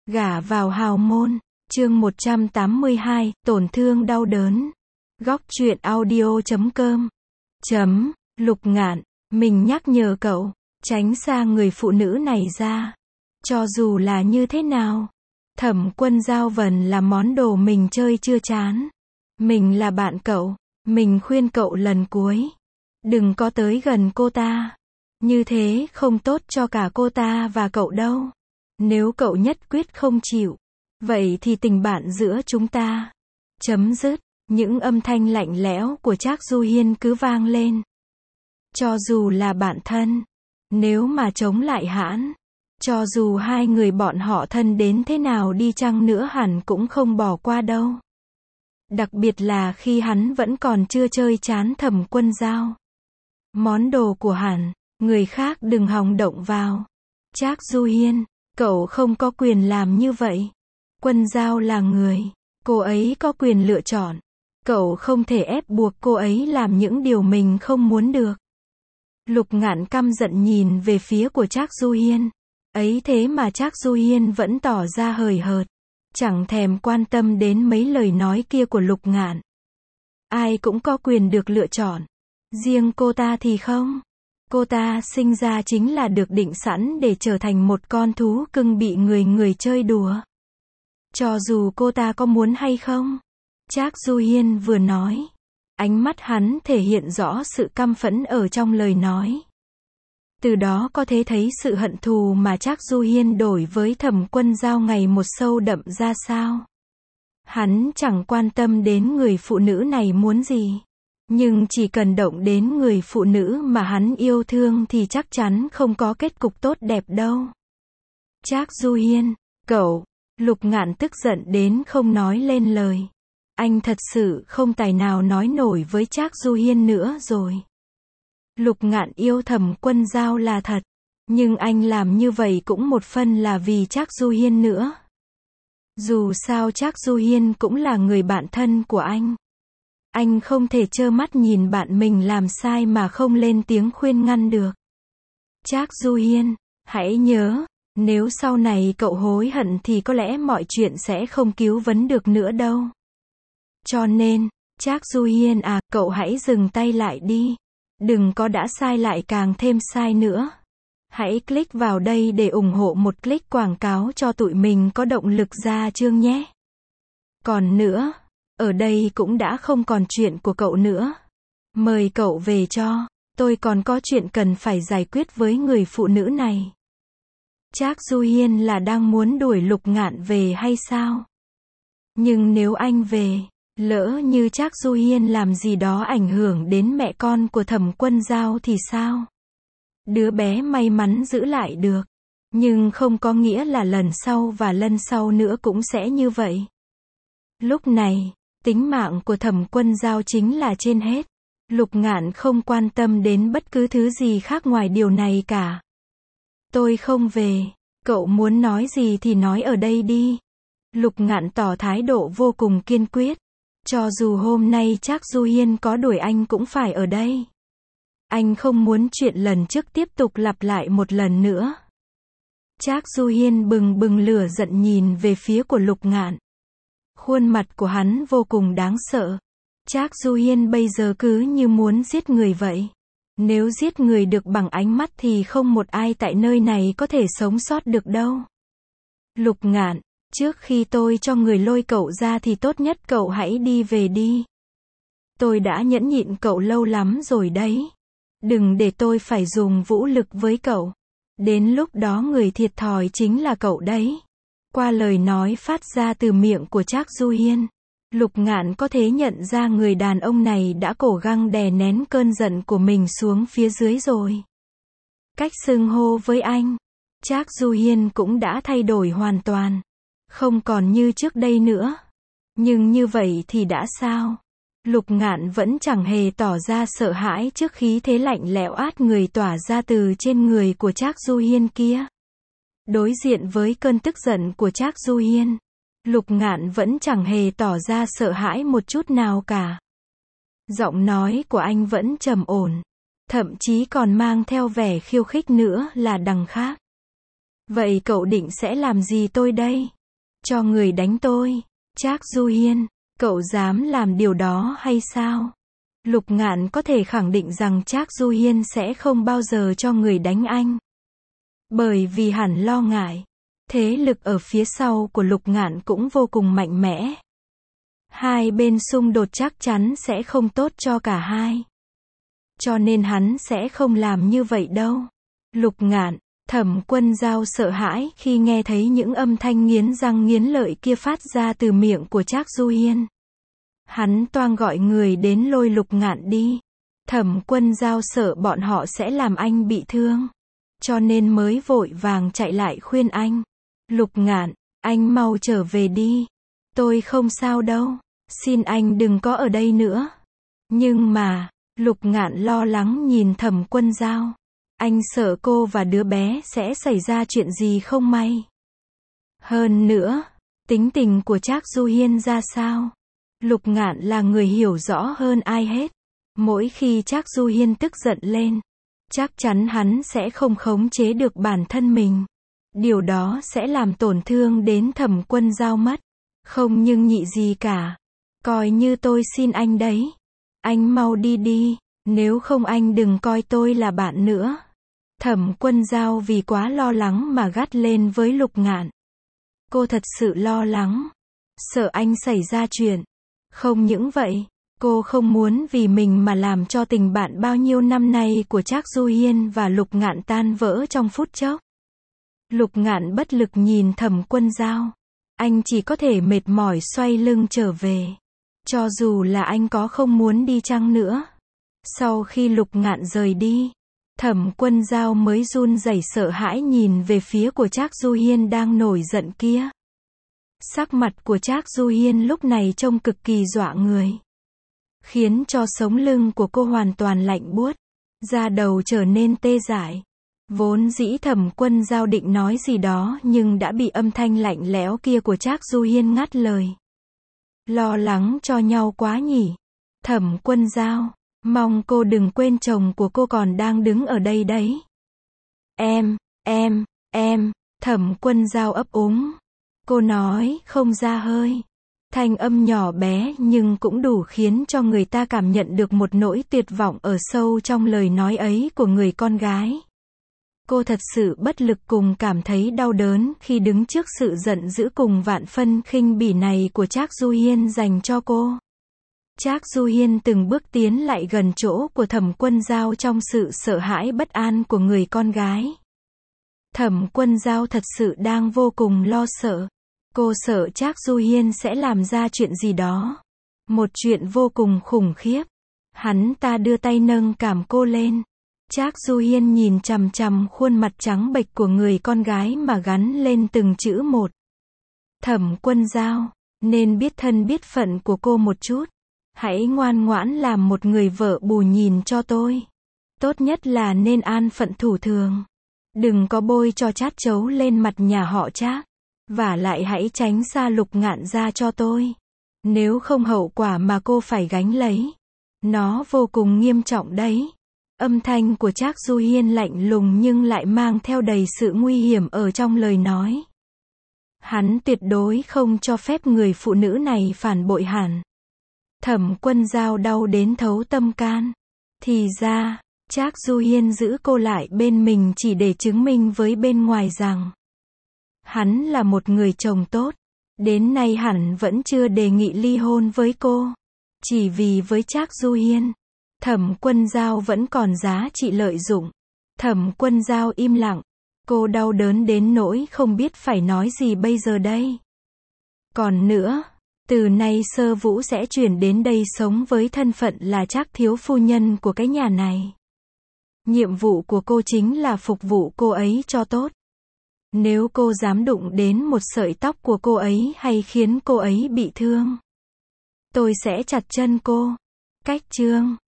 Gả vào hào môn, chương 182, tổn thương đau đớn. Góc truyện audio.com. Lục Ngạn, mình nhắc nhở cậu, tránh xa người phụ nữ này ra. Cho dù là như thế nào, Thẩm Quân Giao Vân là món đồ mình chơi chưa chán. Mình là bạn cậu, mình khuyên cậu lần cuối. Đừng có tới gần cô ta. Như thế không tốt cho cả cô ta và cậu đâu. Nếu cậu nhất quyết không chịu, vậy thì tình bạn giữa chúng ta chấm dứt. Những âm thanh lạnh lẽo của Trác Du Hiên cứ vang lên. Cho dù là bạn thân, nếu mà chống lại hãn, cho dù hai người bọn họ thân đến thế nào đi chăng nữa hẳn cũng không bỏ qua đâu. Đặc biệt là khi hắn vẫn còn chưa chơi chán Thẩm Quân Giao. Món đồ của hắn, người khác đừng hòng động vào. Trác Du Hiên, cậu không có quyền làm như vậy. Quân Giao là người, cô ấy có quyền lựa chọn. Cậu không thể ép buộc cô ấy làm những điều mình không muốn được. Lục Ngạn căm giận nhìn về phía của Trác Du Hiên. Ấy thế mà Trác Du Hiên vẫn tỏ ra hời hợt, chẳng thèm quan tâm đến mấy lời nói kia của Lục Ngạn. Ai cũng có quyền được lựa chọn. Riêng cô ta thì không. Cô ta sinh ra chính là được định sẵn để trở thành một con thú cưng bị người chơi đùa. Cho dù cô ta có muốn hay không. Trác Du Hiên vừa nói. Ánh mắt hắn thể hiện rõ sự căm phẫn ở trong lời nói. Từ đó có thể thấy sự hận thù mà Trác Du Hiên đổi với Thẩm Quân Giao ngày một sâu đậm ra sao. Hắn chẳng quan tâm đến người phụ nữ này muốn gì. Nhưng chỉ cần động đến người phụ nữ mà hắn yêu thương thì chắc chắn không có kết cục tốt đẹp đâu. Trác Du Hiên, cậu, Lục Ngạn tức giận đến không nói lên lời. Anh thật sự không tài nào nói nổi với Trác Du Hiên nữa rồi. Lục Ngạn yêu Thẩm Quân Giao là thật, nhưng anh làm như vậy cũng một phần là vì Trác Du Hiên nữa. Dù sao Trác Du Hiên cũng là người bạn thân của anh. Anh không thể trơ mắt nhìn bạn mình làm sai mà không lên tiếng khuyên ngăn được. Trác Du Hiên, hãy nhớ, nếu sau này cậu hối hận thì có lẽ mọi chuyện sẽ không cứu vớt được nữa đâu. Cho nên, Trác Du Hiên à, cậu hãy dừng tay lại đi. Đừng có đã sai lại càng thêm sai nữa. Hãy click vào đây để ủng hộ một click quảng cáo cho tụi mình có động lực ra chương nhé. Còn nữa, ở đây cũng đã không còn chuyện của cậu nữa. Mời cậu về cho, tôi còn có chuyện cần phải giải quyết với người phụ nữ này. Trác Du Hiên là đang muốn đuổi Lục Ngạn về hay sao? Nhưng nếu anh về, lỡ như Trác Du Hiên làm gì đó ảnh hưởng đến mẹ con của Thẩm Quân Giao thì sao? Đứa bé may mắn giữ lại được, nhưng không có nghĩa là lần sau và lần sau nữa cũng sẽ như vậy. Lúc này, tính mạng của Thẩm Quân Giao chính là trên hết. Lục Ngạn không quan tâm đến bất cứ thứ gì khác ngoài điều này cả. Tôi không về, cậu muốn nói gì thì nói ở đây đi. Lục Ngạn tỏ thái độ vô cùng kiên quyết. Cho dù hôm nay Trác Du Hiên có đuổi anh cũng phải ở đây. Anh không muốn chuyện lần trước tiếp tục lặp lại một lần nữa. Trác Du Hiên bừng bừng lửa giận nhìn về phía của Lục Ngạn. Khuôn mặt của hắn vô cùng đáng sợ. Trác Du Hiên bây giờ cứ như muốn giết người vậy. Nếu giết người được bằng ánh mắt thì không một ai tại nơi này có thể sống sót được đâu. Lục Ngạn, trước khi tôi cho người lôi cậu ra thì tốt nhất cậu hãy đi về đi. Tôi đã nhẫn nhịn cậu lâu lắm rồi đấy. Đừng để tôi phải dùng vũ lực với cậu. Đến lúc đó người thiệt thòi chính là cậu đấy. Qua lời nói phát ra từ miệng của Trác Du Hiên, Lục Ngạn có thể nhận ra người đàn ông này đã cố gắng đè nén cơn giận của mình xuống phía dưới rồi. Cách xưng hô với anh, Trác Du Hiên cũng đã thay đổi hoàn toàn. Không còn như trước đây nữa. Nhưng như vậy thì đã sao? Lục Ngạn vẫn chẳng hề tỏ ra sợ hãi trước khí thế lạnh lẽo át người tỏa ra từ trên người của Trác Du Hiên kia. Đối diện với cơn tức giận của Trác Du Hiên, Lục Ngạn vẫn chẳng hề tỏ ra sợ hãi một chút nào cả. Giọng nói của anh vẫn trầm ổn, thậm chí còn mang theo vẻ khiêu khích nữa là đằng khác. Vậy cậu định sẽ làm gì tôi đây? Cho người đánh tôi? Trác Du Hiên, cậu dám làm điều đó hay sao? Lục Ngạn có thể khẳng định rằng Trác Du Hiên sẽ không bao giờ cho người đánh anh. Bởi vì hắn lo ngại, thế lực ở phía sau của Lục Ngạn cũng vô cùng mạnh mẽ. Hai bên xung đột chắc chắn sẽ không tốt cho cả hai. Cho nên hắn sẽ không làm như vậy đâu. Lục Ngạn, Thẩm Quân Dao sợ hãi khi nghe thấy những âm thanh nghiến răng nghiến lợi kia phát ra từ miệng của Trác Du Hiên. Hắn toang gọi người đến lôi Lục Ngạn đi. Thẩm Quân Dao sợ bọn họ sẽ làm anh bị thương. Cho nên mới vội vàng chạy lại khuyên anh. Lục Ngạn, anh mau trở về đi. Tôi không sao đâu. Xin anh đừng có ở đây nữa. Nhưng mà, Lục Ngạn lo lắng nhìn Thẩm Quân Dao. Anh sợ cô và đứa bé sẽ xảy ra chuyện gì không may. Hơn nữa, tính tình của Trác Du Hiên ra sao? Lục Ngạn là người hiểu rõ hơn ai hết. Mỗi khi Trác Du Hiên tức giận lên, chắc chắn hắn sẽ không khống chế được bản thân mình. Điều đó sẽ làm tổn thương đến Thẩm Quân Dao mất. Không nhưng nhị gì cả. Coi như tôi xin anh đấy. Anh mau đi đi, nếu không anh đừng coi tôi là bạn nữa. Thẩm Quân Dao vì quá lo lắng mà gắt lên với Lục Ngạn. Cô thật sự lo lắng, sợ anh xảy ra chuyện. Không những vậy, cô không muốn vì mình mà làm cho tình bạn bao nhiêu năm nay của Trác Du Hiên và Lục Ngạn tan vỡ trong phút chốc. Lục Ngạn bất lực nhìn Thẩm Quân Dao. Anh chỉ có thể mệt mỏi xoay lưng trở về. Cho dù là anh có không muốn đi chăng nữa. Sau khi Lục Ngạn rời đi, Thẩm Quân Dao mới run rẩy sợ hãi nhìn về phía của Trác Du Hiên đang nổi giận kia. Sắc mặt của Trác Du Hiên lúc này trông cực kỳ dọa người. Khiến cho sống lưng của cô hoàn toàn lạnh buốt. Da đầu trở nên tê dại. Vốn dĩ Thẩm Quân Dao định nói gì đó nhưng đã bị âm thanh lạnh lẽo kia của Trác Du Hiên ngắt lời. Lo lắng cho nhau quá nhỉ. Thẩm Quân Dao, mong cô đừng quên chồng của cô còn đang đứng ở đây đấy. Em, Thẩm Quân Dao ấp úng. Cô nói không ra hơi. Thanh âm nhỏ bé nhưng cũng đủ khiến cho người ta cảm nhận được một nỗi tuyệt vọng ở sâu trong lời nói ấy của người con gái. Cô thật sự bất lực cùng cảm thấy đau đớn khi đứng trước sự giận dữ cùng vạn phân khinh bỉ này của Trác Du Hiên dành cho cô. Trác Du Hiên từng bước tiến lại gần chỗ của Thẩm Quân Dao trong sự sợ hãi bất an của người con gái. Thẩm Quân Dao thật sự đang vô cùng lo sợ. Cô sợ Trác Du Hiên sẽ làm ra chuyện gì đó. Một chuyện vô cùng khủng khiếp. Hắn ta đưa tay nâng cằm cô lên. Trác Du Hiên nhìn chằm chằm khuôn mặt trắng bệch của người con gái mà gắn lên từng chữ một. Thẩm Quân Dao, nên biết thân biết phận của cô một chút. Hãy ngoan ngoãn làm một người vợ bù nhìn cho tôi. Tốt nhất là nên an phận thủ thường. Đừng có bôi cho chát chấu lên mặt nhà họ Trác. Và lại hãy tránh xa Lục Ngạn ra cho tôi. Nếu không hậu quả mà cô phải gánh lấy. Nó vô cùng nghiêm trọng đấy. Âm thanh của Trác Du Hiên lạnh lùng nhưng lại mang theo đầy sự nguy hiểm ở trong lời nói. Hắn tuyệt đối không cho phép người phụ nữ này phản bội hắn. Thẩm Quân Dao đau đến thấu tâm can. Thì ra, Trác Du Hiên giữ cô lại bên mình chỉ để chứng minh với bên ngoài rằng hắn là một người chồng tốt. Đến nay hắn vẫn chưa đề nghị ly hôn với cô. Chỉ vì với Trác Du Hiên, Thẩm Quân Dao vẫn còn giá trị lợi dụng. Thẩm Quân Dao im lặng. Cô đau đớn đến nỗi không biết phải nói gì bây giờ đây. Còn nữa, từ nay Sơ Vũ sẽ chuyển đến đây sống với thân phận là Trác thiếu phu nhân của cái nhà này. Nhiệm vụ của cô chính là phục vụ cô ấy cho tốt. Nếu cô dám đụng đến một sợi tóc của cô ấy hay khiến cô ấy bị thương, tôi sẽ chặt chân cô. Cách chương